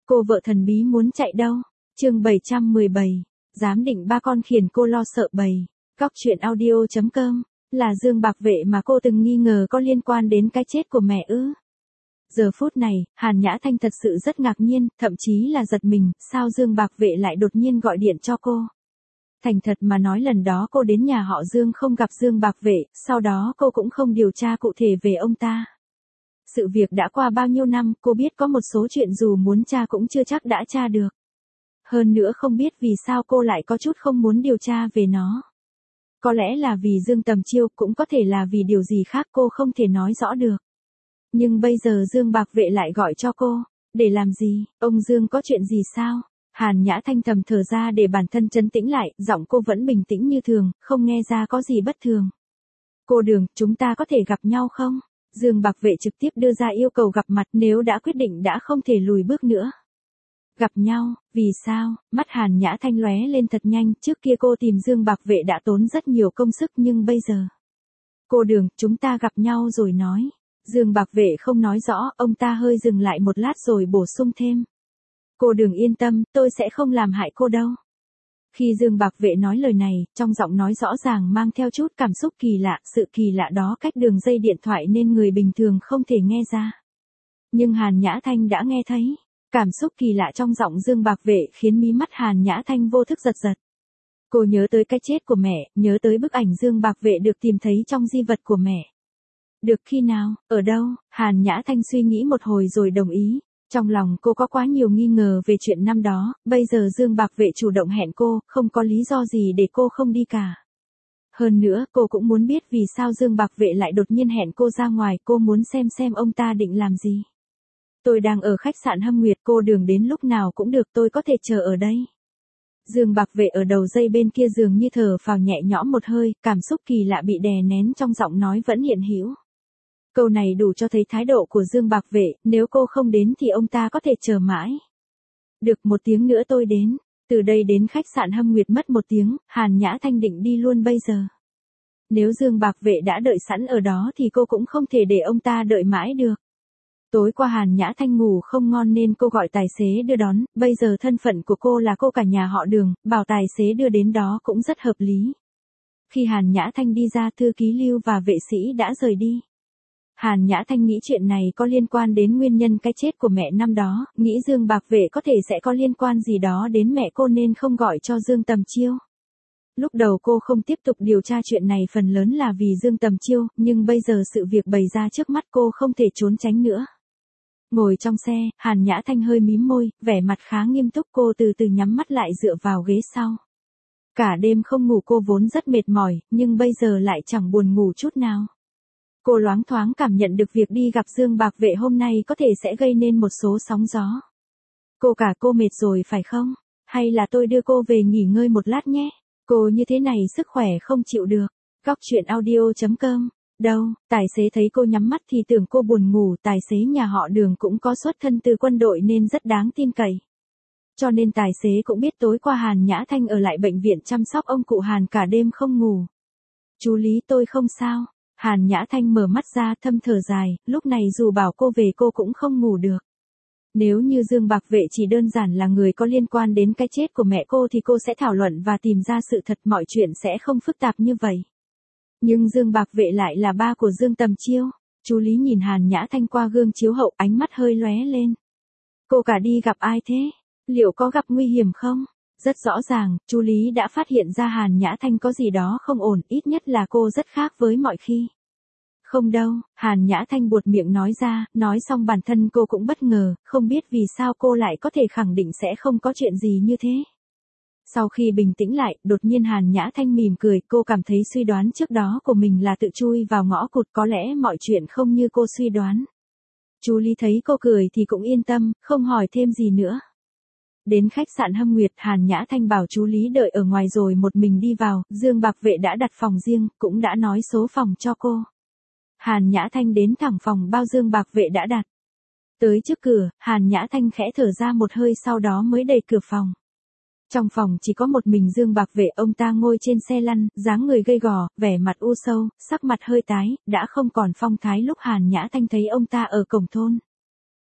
Cô vợ thần bí muốn chạy đâu? Chương 717. Giám định ba con khiển cô lo sợ bầy. Góc truyện audio.com. Là Dương Bạc Vệ mà cô từng nghi ngờ có liên quan đến cái chết của mẹ ư? Giờ phút này, Hàn Nhã Thanh thật sự rất ngạc nhiên, thậm chí là giật mình, sao Dương Bạc Vệ lại đột nhiên gọi điện cho cô? Thành thật mà nói lần đó cô đến nhà họ Dương không gặp Dương Bạc Vệ, sau đó cô cũng không điều tra cụ thể về ông ta. Sự việc đã qua bao nhiêu năm, cô biết có một số chuyện dù muốn tra cũng chưa chắc đã tra được. Hơn nữa không biết vì sao cô lại có chút không muốn điều tra về nó. Có lẽ là vì Dương Tầm Chiêu, cũng có thể là vì điều gì khác cô không thể nói rõ được. Nhưng bây giờ Dương Bạc Vệ lại gọi cho cô. Để làm gì? Ông Dương có chuyện gì sao? Hàn Nhã Thanh thầm thở ra để bản thân trấn tĩnh lại, giọng cô vẫn bình tĩnh như thường, không nghe ra có gì bất thường. Cô Đường, chúng ta có thể gặp nhau không? Dương Bạc Vệ trực tiếp đưa ra yêu cầu gặp mặt, nếu đã quyết định đã không thể lùi bước nữa. Gặp nhau, vì sao? Mắt Hàn Nhã Thanh lóe lên thật nhanh, trước kia cô tìm Dương Bạc Vệ đã tốn rất nhiều công sức nhưng bây giờ. Cô Đường, chúng ta gặp nhau rồi nói. Dương Bạc Vệ không nói rõ, ông ta hơi dừng lại một lát rồi bổ sung thêm. Cô Đường yên tâm, tôi sẽ không làm hại cô đâu. Khi Dương Bạc Vệ nói lời này, trong giọng nói rõ ràng mang theo chút cảm xúc kỳ lạ, sự kỳ lạ đó cách đường dây điện thoại nên người bình thường không thể nghe ra. Nhưng Hàn Nhã Thanh đã nghe thấy. Cảm xúc kỳ lạ trong giọng Dương Bạc Vệ khiến mí mắt Hàn Nhã Thanh vô thức giật giật. Cô nhớ tới cái chết của mẹ, nhớ tới bức ảnh Dương Bạc Vệ được tìm thấy trong di vật của mẹ. Được khi nào, ở đâu? Hàn Nhã Thanh suy nghĩ một hồi rồi đồng ý. Trong lòng cô có quá nhiều nghi ngờ về chuyện năm đó, bây giờ Dương Bạc Vệ chủ động hẹn cô, không có lý do gì để cô không đi cả. Hơn nữa, cô cũng muốn biết vì sao Dương Bạc Vệ lại đột nhiên hẹn cô ra ngoài, cô muốn xem ông ta định làm gì. Tôi đang ở khách sạn Hâm Nguyệt, cô Đường đến lúc nào cũng được, tôi có thể chờ ở đây. Dương Bạc Vệ ở đầu dây bên kia dường như thở phào nhẹ nhõm một hơi, cảm xúc kỳ lạ bị đè nén trong giọng nói vẫn hiện hữu. Câu này đủ cho thấy thái độ của Dương Bạc Vệ, nếu cô không đến thì ông ta có thể chờ mãi. Được, 1 tiếng nữa tôi đến. Từ đây đến khách sạn Hâm Nguyệt mất 1 tiếng, Hàn Nhã Thanh định đi luôn bây giờ. Nếu Dương Bạc Vệ đã đợi sẵn ở đó thì cô cũng không thể để ông ta đợi mãi được. Tối qua Hàn Nhã Thanh ngủ không ngon nên cô gọi tài xế đưa đón, bây giờ thân phận của cô là cô cả nhà họ Đường, bảo tài xế đưa đến đó cũng rất hợp lý. Khi Hàn Nhã Thanh đi ra, thư ký Lưu và vệ sĩ đã rời đi. Hàn Nhã Thanh nghĩ chuyện này có liên quan đến nguyên nhân cái chết của mẹ năm đó, nghĩ Dương Bạc Vệ có thể sẽ có liên quan gì đó đến mẹ cô nên không gọi cho Dương Tầm Chiêu. Lúc đầu cô không tiếp tục điều tra chuyện này phần lớn là vì Dương Tầm Chiêu, nhưng bây giờ sự việc bày ra trước mắt cô không thể trốn tránh nữa. Ngồi trong xe, Hàn Nhã Thanh hơi mím môi, vẻ mặt khá nghiêm túc, cô từ từ nhắm mắt lại dựa vào ghế sau. Cả đêm không ngủ cô vốn rất mệt mỏi, nhưng bây giờ lại chẳng buồn ngủ chút nào. Cô loáng thoáng cảm nhận được việc đi gặp Dương Bạc Vệ hôm nay có thể sẽ gây nên một số sóng gió. Cô mệt rồi phải không? Hay là tôi đưa cô về nghỉ ngơi một lát nhé? Cô như thế này sức khỏe không chịu được. Góc truyện audio.com. Đâu, tài xế thấy cô nhắm mắt thì tưởng cô buồn ngủ, tài xế nhà họ Đường cũng có xuất thân từ quân đội nên rất đáng tin cậy. Cho nên tài xế cũng biết tối qua Hàn Nhã Thanh ở lại bệnh viện chăm sóc ông cụ Hàn cả đêm không ngủ. Chú Lý, tôi không sao. Hàn Nhã Thanh mở mắt ra thâm thở dài, lúc này dù bảo cô về cô cũng không ngủ được. Nếu như Dương Bạc Vệ chỉ đơn giản là người có liên quan đến cái chết của mẹ cô thì cô sẽ thảo luận và tìm ra sự thật, mọi chuyện sẽ không phức tạp như vậy. Nhưng Dương Bạc Vệ lại là ba của Dương Tầm Chiêu. Chú Lý nhìn Hàn Nhã Thanh qua gương chiếu hậu, ánh mắt hơi lóe lên. Cô cả đi gặp ai thế? Liệu có gặp nguy hiểm không? Rất rõ ràng, chú Lý đã phát hiện ra Hàn Nhã Thanh có gì đó không ổn, ít nhất là cô rất khác với mọi khi. Không đâu, Hàn Nhã Thanh buột miệng nói ra, nói xong bản thân cô cũng bất ngờ, không biết vì sao cô lại có thể khẳng định sẽ không có chuyện gì như thế. Sau khi bình tĩnh lại, đột nhiên Hàn Nhã Thanh mỉm cười, cô cảm thấy suy đoán trước đó của mình là tự chui vào ngõ cụt, có lẽ mọi chuyện không như cô suy đoán. Chú Lý thấy cô cười thì cũng yên tâm, không hỏi thêm gì nữa. Đến khách sạn Hâm Nguyệt, Hàn Nhã Thanh bảo chú Lý đợi ở ngoài rồi một mình đi vào, Dương Bạc Vệ đã đặt phòng riêng, cũng đã nói số phòng cho cô. Hàn Nhã Thanh đến thẳng phòng bao Dương Bạc Vệ đã đặt. Tới trước cửa, Hàn Nhã Thanh khẽ thở ra một hơi sau đó mới đẩy cửa phòng. Trong phòng chỉ có một mình Dương Bạc Vệ, ông ta ngồi trên xe lăn, dáng người gầy gò, vẻ mặt u sâu, sắc mặt hơi tái, đã không còn phong thái lúc Hàn Nhã Thanh thấy ông ta ở cổng thôn.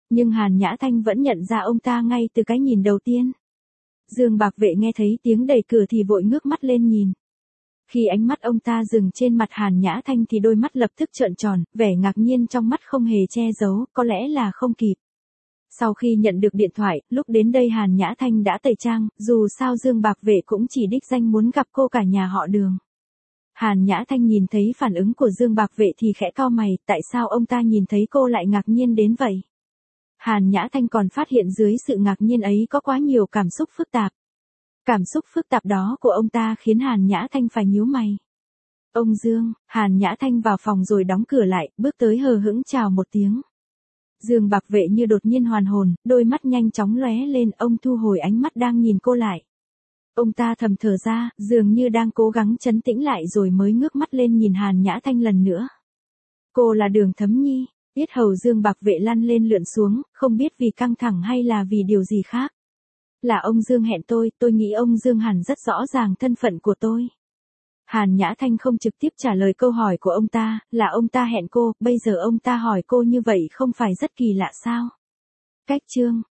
Nhưng Hàn Nhã Thanh vẫn nhận ra ông ta ngay từ cái nhìn đầu tiên. Dương Bạc Vệ nghe thấy tiếng đẩy cửa thì vội ngước mắt lên nhìn. Khi ánh mắt ông ta dừng trên mặt Hàn Nhã Thanh thì đôi mắt lập tức trợn tròn, vẻ ngạc nhiên trong mắt không hề che giấu, có lẽ là không kịp. Sau khi nhận được điện thoại, lúc đến đây Hàn Nhã Thanh đã tẩy trang, dù sao Dương Bạc Vệ cũng chỉ đích danh muốn gặp cô cả nhà họ Đường. Hàn Nhã Thanh nhìn thấy phản ứng của Dương Bạc Vệ thì khẽ cau mày, tại sao ông ta nhìn thấy cô lại ngạc nhiên đến vậy? Hàn Nhã Thanh còn phát hiện dưới sự ngạc nhiên ấy có quá nhiều cảm xúc phức tạp. Cảm xúc phức tạp đó của ông ta khiến Hàn Nhã Thanh phải nhíu mày. Ông Dương, Hàn Nhã Thanh vào phòng rồi đóng cửa lại, bước tới hờ hững chào một tiếng. Dương Bạc Vệ như đột nhiên hoàn hồn, đôi mắt nhanh chóng lóe lên, ông thu hồi ánh mắt đang nhìn cô lại. Ông ta thầm thở ra, dường như đang cố gắng trấn tĩnh lại rồi mới ngước mắt lên nhìn Hàn Nhã Thanh lần nữa. Cô là Đường Thấm Nhi, yết hầu Dương Bạc Vệ lăn lên lượn xuống, không biết vì căng thẳng hay là vì điều gì khác. Là ông Dương hẹn tôi nghĩ ông Dương hẳn rất rõ ràng thân phận của tôi. Hàn Nhã Thanh không trực tiếp trả lời câu hỏi của ông ta, là ông ta hẹn cô, bây giờ ông ta hỏi cô như vậy không phải rất kỳ lạ sao? Cách chương